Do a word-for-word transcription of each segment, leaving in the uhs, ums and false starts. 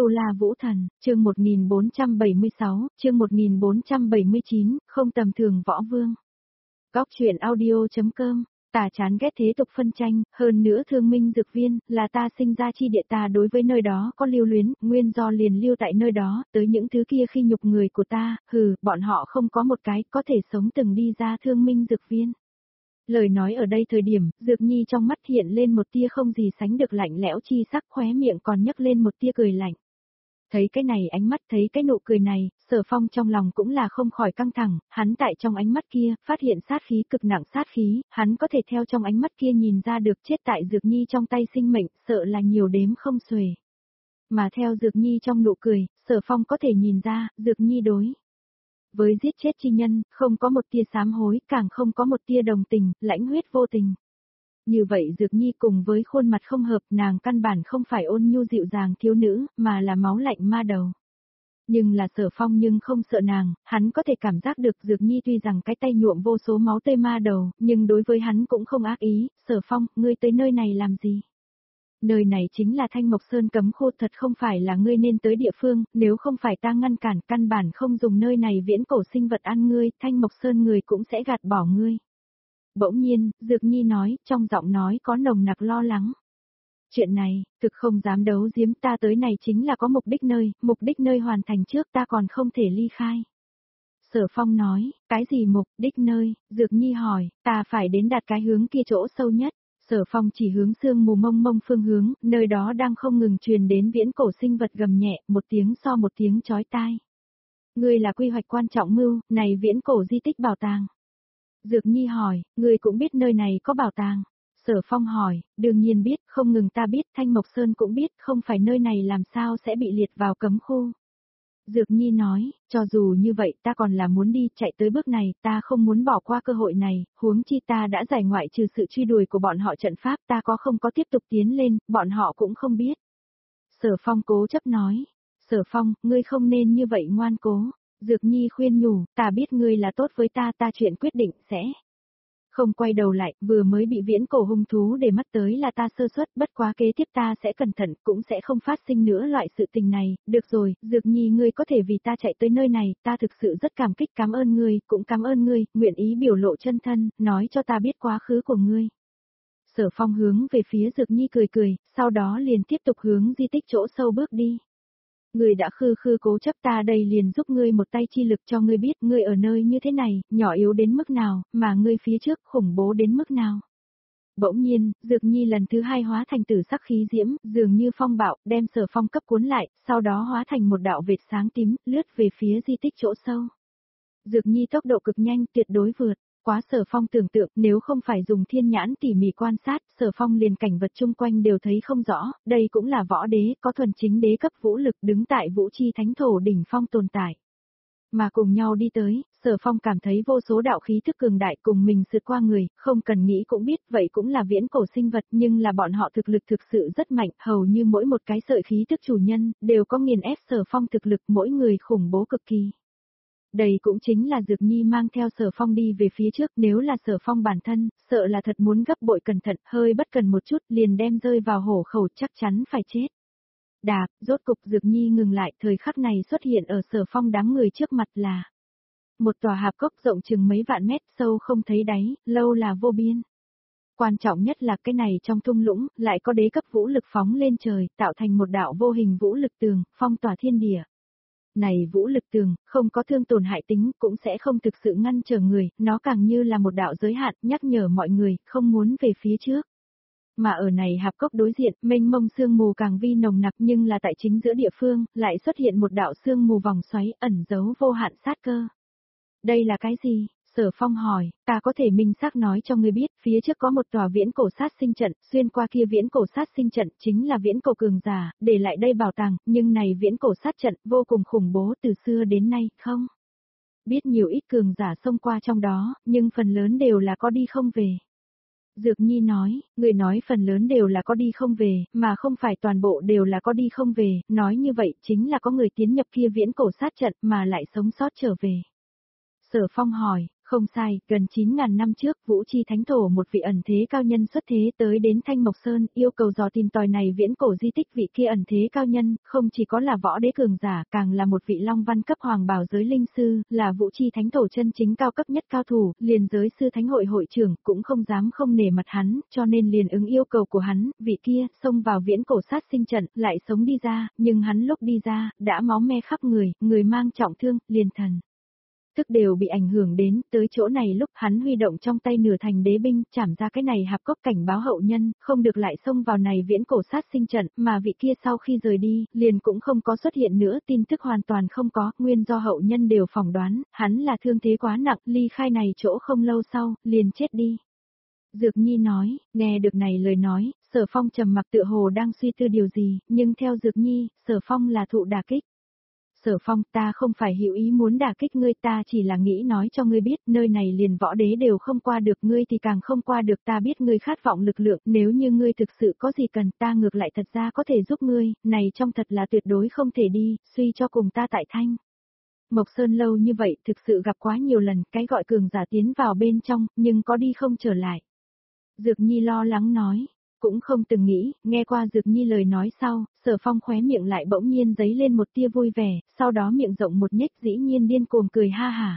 Tu La Vũ Thần, chương một nghìn bốn trăm bảy mươi sáu, chương một nghìn bốn trăm bảy mươi chín, không tầm thường võ vương. Góc truyện audio.com, ta chán ghét thế tục phân tranh, hơn nữa thương minh dược viên, là ta sinh ra chi địa, ta đối với nơi đó có lưu luyến, nguyên do liền lưu tại nơi đó, tới những thứ kia khi nhục người của ta, hừ, bọn họ không có một cái có thể sống từng đi ra thương minh dược viên. Lời nói ở đây thời điểm, Dược Nhi trong mắt hiện lên một tia không gì sánh được lạnh lẽo chi sắc, khóe miệng còn nhấc lên một tia cười lạnh. Thấy cái này ánh mắt, thấy cái nụ cười này, Sở Phong trong lòng cũng là không khỏi căng thẳng, hắn tại trong ánh mắt kia, phát hiện sát khí cực nặng sát khí, hắn có thể theo trong ánh mắt kia nhìn ra được chết tại Dược Nhi trong tay sinh mệnh, sợ là nhiều đếm không xuể. Mà theo Dược Nhi trong nụ cười, Sở Phong có thể nhìn ra, Dược Nhi đối với giết chết chi nhân, không có một tia sám hối, càng không có một tia đồng tình, lãnh huyết vô tình. Như vậy Dược Nhi cùng với khuôn mặt không hợp, nàng căn bản không phải ôn nhu dịu dàng thiếu nữ, mà là máu lạnh ma đầu. Nhưng là Sở Phong nhưng không sợ nàng, hắn có thể cảm giác được Dược Nhi tuy rằng cái tay nhuộm vô số máu tươi ma đầu, nhưng đối với hắn cũng không ác ý. Sở Phong, ngươi tới nơi này làm gì? Nơi này chính là Thanh Mộc Sơn cấm khu, thật không phải là ngươi nên tới địa phương, nếu không phải ta ngăn cản, căn bản không dùng nơi này viễn cổ sinh vật ăn ngươi, Thanh Mộc Sơn người cũng sẽ gạt bỏ ngươi. Bỗng nhiên, Dược Nhi nói, trong giọng nói có nồng nặc lo lắng. Chuyện này, thực không dám đấu giếm, ta tới này chính là có mục đích nơi, mục đích nơi hoàn thành trước ta còn không thể ly khai. Sở Phong nói, cái gì mục đích nơi? Dược Nhi hỏi, ta phải đến đạt cái hướng kia chỗ sâu nhất. Sở Phong chỉ hướng sương mù mông mông phương hướng, nơi đó đang không ngừng truyền đến viễn cổ sinh vật gầm nhẹ, một tiếng so một tiếng chói tai. Ngươi là quy hoạch quan trọng mưu, này viễn cổ di tích bảo tàng. Dược Nhi hỏi, ngươi cũng biết nơi này có bảo tàng. Sở Phong hỏi, đương nhiên biết, không ngừng ta biết, Thanh Mộc Sơn cũng biết, không phải nơi này làm sao sẽ bị liệt vào cấm khu. Dược Nhi nói, cho dù như vậy ta còn là muốn đi, chạy tới bước này, ta không muốn bỏ qua cơ hội này, huống chi ta đã giải ngoại trừ sự truy đuổi của bọn họ trận pháp, ta có không có tiếp tục tiến lên, bọn họ cũng không biết. Sở Phong cố chấp nói, Sở Phong, ngươi không nên như vậy ngoan cố. Dược Nhi khuyên nhủ, ta biết ngươi là tốt với ta, ta chuyện quyết định sẽ không quay đầu lại, vừa mới bị viễn cổ hung thú để mắt tới là ta sơ suất, bất quá kế tiếp ta sẽ cẩn thận, cũng sẽ không phát sinh nữa loại sự tình này. Được rồi, Dược Nhi, ngươi có thể vì ta chạy tới nơi này, ta thực sự rất cảm kích, cảm ơn ngươi, cũng cảm ơn ngươi, nguyện ý biểu lộ chân thân, nói cho ta biết quá khứ của ngươi. Sở Phong hướng về phía Dược Nhi cười cười, sau đó liền tiếp tục hướng di tích chỗ sâu bước đi. Ngươi đã khư khư cố chấp, ta đây liền giúp ngươi một tay chi lực cho ngươi biết ngươi ở nơi như thế này, nhỏ yếu đến mức nào, mà ngươi phía trước khủng bố đến mức nào. Bỗng nhiên, Dược Nhi lần thứ hai hóa thành tử sắc khí diễm, dường như phong bạo, đem Sở Phong cấp cuốn lại, sau đó hóa thành một đạo vệt sáng tím, lướt về phía di tích chỗ sâu. Dược Nhi tốc độ cực nhanh, tuyệt đối vượt quá Sở Phong tưởng tượng, nếu không phải dùng thiên nhãn tỉ mỉ quan sát, Sở Phong liền cảnh vật chung quanh đều thấy không rõ, đây cũng là võ đế, có thuần chính đế cấp vũ lực đứng tại vũ chi thánh thổ đỉnh phong tồn tại. Mà cùng nhau đi tới, Sở Phong cảm thấy vô số đạo khí thức cường đại cùng mình sượt qua người, không cần nghĩ cũng biết, vậy cũng là viễn cổ sinh vật, nhưng là bọn họ thực lực thực sự rất mạnh, hầu như mỗi một cái sợi khí thức chủ nhân, đều có nghiền ép Sở Phong thực lực, mỗi người khủng bố cực kỳ. Đây cũng chính là Dược Nhi mang theo Sở Phong đi về phía trước, nếu là Sở Phong bản thân, sợ là thật muốn gấp bội cẩn thận, hơi bất cần một chút liền đem rơi vào hổ khẩu, chắc chắn phải chết. Đạp, rốt cục Dược Nhi ngừng lại, thời khắc này xuất hiện ở Sở Phong đám người trước mặt là một tòa hạp cốc rộng chừng mấy vạn mét, sâu không thấy đáy, lâu là vô biên. Quan trọng nhất là cái này trong thung lũng, lại có đế cấp vũ lực phóng lên trời, tạo thành một đạo vô hình vũ lực tường, phong tỏa thiên địa. Này vũ lực tường, không có thương tổn hại tính, cũng sẽ không thực sự ngăn trở người, nó càng như là một đạo giới hạn, nhắc nhở mọi người, không muốn về phía trước. Mà ở này hạp cốc đối diện, mênh mông sương mù càng vi nồng nặc, nhưng là tại chính giữa địa phương, lại xuất hiện một đạo sương mù vòng xoáy, ẩn giấu vô hạn sát cơ. Đây là cái gì? Sở Phong hỏi, ta có thể minh xác nói cho ngươi biết, phía trước có một tòa viễn cổ sát sinh trận, xuyên qua kia viễn cổ sát sinh trận, chính là viễn cổ cường giả, để lại đây bảo tàng, nhưng này viễn cổ sát trận, vô cùng khủng bố từ xưa đến nay, không? Biết nhiều ít cường giả xông qua trong đó, nhưng phần lớn đều là có đi không về. Dược Nhi nói, người nói phần lớn đều là có đi không về, mà không phải toàn bộ đều là có đi không về, nói như vậy chính là có người tiến nhập kia viễn cổ sát trận mà lại sống sót trở về. Sở Phong hỏi, Không sai, gần chín ngàn năm trước, Vũ Chi Thánh Thổ một vị ẩn thế cao nhân xuất thế tới đến Thanh Mộc Sơn, yêu cầu dò tìm tòi này viễn cổ di tích vị kia ẩn thế cao nhân, không chỉ có là võ đế cường giả, càng là một vị long văn cấp hoàng bảo giới linh sư, là Vũ Chi Thánh Thổ chân chính cao cấp nhất cao thủ, liền giới sư thánh hội hội trưởng, cũng không dám không nể mặt hắn, cho nên liền ứng yêu cầu của hắn, vị kia, xông vào viễn cổ sát sinh trận, lại sống đi ra, nhưng hắn lúc đi ra, đã máu me khắp người, người mang trọng thương, liền thần tức đều bị ảnh hưởng đến, tới chỗ này lúc hắn huy động trong tay nửa thành đế binh, chảm ra cái này hạp cốc cảnh báo hậu nhân, không được lại xông vào này viễn cổ sát sinh trận, mà vị kia sau khi rời đi, liền cũng không có xuất hiện nữa, tin tức hoàn toàn không có, nguyên do hậu nhân đều phỏng đoán, hắn là thương thế quá nặng, ly khai này chỗ không lâu sau, liền chết đi. Dược Nhi nói, nghe được này lời nói, Sở Phong trầm mặc tựa hồ đang suy tư điều gì, nhưng theo Dược Nhi, Sở Phong là thụ đả kích. Sở Phong, ta không phải hiểu ý muốn đả kích ngươi, ta chỉ là nghĩ nói cho ngươi biết, nơi này liền võ đế đều không qua được, ngươi thì càng không qua được, ta biết ngươi khát vọng lực lượng, nếu như ngươi thực sự có gì cần, ta ngược lại thật ra có thể giúp ngươi, này trong thật là tuyệt đối không thể đi, suy cho cùng ta tại Thanh Mộc Sơn lâu như vậy, thực sự gặp quá nhiều lần, cái gọi cường giả tiến vào bên trong, nhưng có đi không trở lại. Dược Nhi lo lắng nói. Cũng không từng nghĩ, nghe qua Dược Nhi lời nói sau, Sở Phong khóe miệng lại bỗng nhiên giấy lên một tia vui vẻ, sau đó miệng rộng một nhếch dĩ nhiên điên cuồng cười ha hả.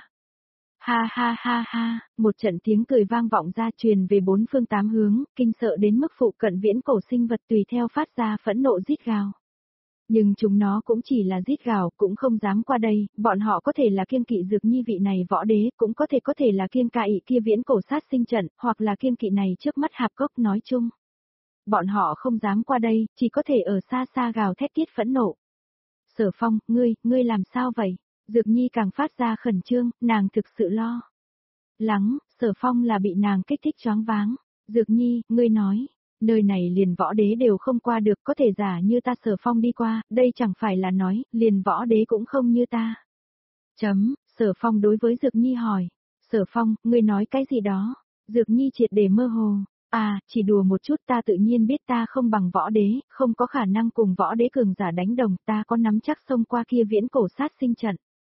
Ha ha ha ha, một trận tiếng cười vang vọng ra truyền về bốn phương tám hướng, kinh sợ đến mức phụ cận viễn cổ sinh vật tùy theo phát ra phẫn nộ rít gào. Nhưng chúng nó cũng chỉ là rít gào, cũng không dám qua đây, bọn họ có thể là kiêng kỵ Dược Nhi vị này võ đế, cũng có thể có thể là kiêng kỵ kia viễn cổ sát sinh trận, hoặc là kiêng kỵ này trước mắt hạp cốc nói chung. Bọn họ không dám qua đây, chỉ có thể ở xa xa gào thét tiết phẫn nộ. Sở Phong, ngươi, ngươi làm sao vậy? Dược Nhi càng phát ra khẩn trương, nàng thực sự lo lắng, Sở Phong là bị nàng kích thích choáng váng. Dược Nhi, ngươi nói, nơi này liền võ đế đều không qua được, có thể giả như ta Sở Phong đi qua, đây chẳng phải là nói, liền võ đế cũng không như ta. Chấm, Sở Phong đối với Dược Nhi hỏi. Sở Phong, ngươi nói cái gì đó? Dược Nhi triệt để mơ hồ. À, chỉ đùa một chút, ta tự nhiên biết ta không bằng võ đế, không có khả năng cùng võ đế cường giả đánh đồng, ta có nắm chắc xông qua kia viễn cổ sát sinh trận.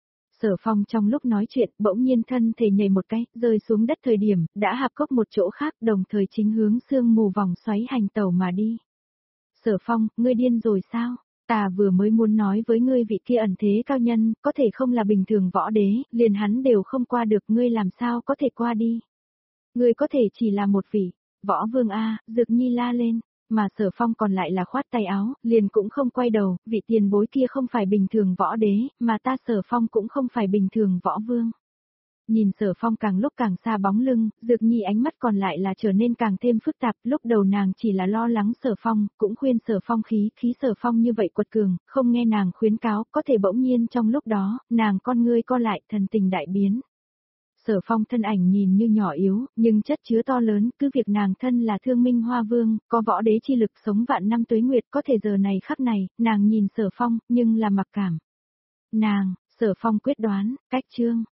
Sở Phong trong lúc nói chuyện, bỗng nhiên thân thể nhảy một cái, rơi xuống đất thời điểm, đã hạp cốc một chỗ khác, đồng thời chính hướng sương mù vòng xoáy hành tàu mà đi. Sở Phong, ngươi điên rồi sao? Ta vừa mới muốn nói với ngươi vị kia ẩn thế cao nhân, có thể không là bình thường võ đế, liền hắn đều không qua được, ngươi làm sao có thể qua đi? Ngươi có thể chỉ là một vị Võ Vương A, Dược Nhi la lên, mà Sở Phong còn lại là khoát tay áo, liền cũng không quay đầu, vị tiền bối kia không phải bình thường võ đế, mà ta Sở Phong cũng không phải bình thường võ vương. Nhìn Sở Phong càng lúc càng xa bóng lưng, Dược Nhi ánh mắt còn lại là trở nên càng thêm phức tạp, lúc đầu nàng chỉ là lo lắng Sở Phong, cũng khuyên Sở Phong khí, khí Sở Phong như vậy quật cường, không nghe nàng khuyến cáo, có thể bỗng nhiên trong lúc đó, nàng con ngươi co lại, thần tình đại biến. Sở Phong thân ảnh nhìn như nhỏ yếu, nhưng chất chứa to lớn, cứ việc nàng thân là Thương Minh Hoa Vương, có võ đế chi lực sống vạn năm tuế nguyệt, có thể giờ này khắc này, nàng nhìn Sở Phong, nhưng là mặc cảm. Nàng, Sở Phong quyết đoán, cách chương.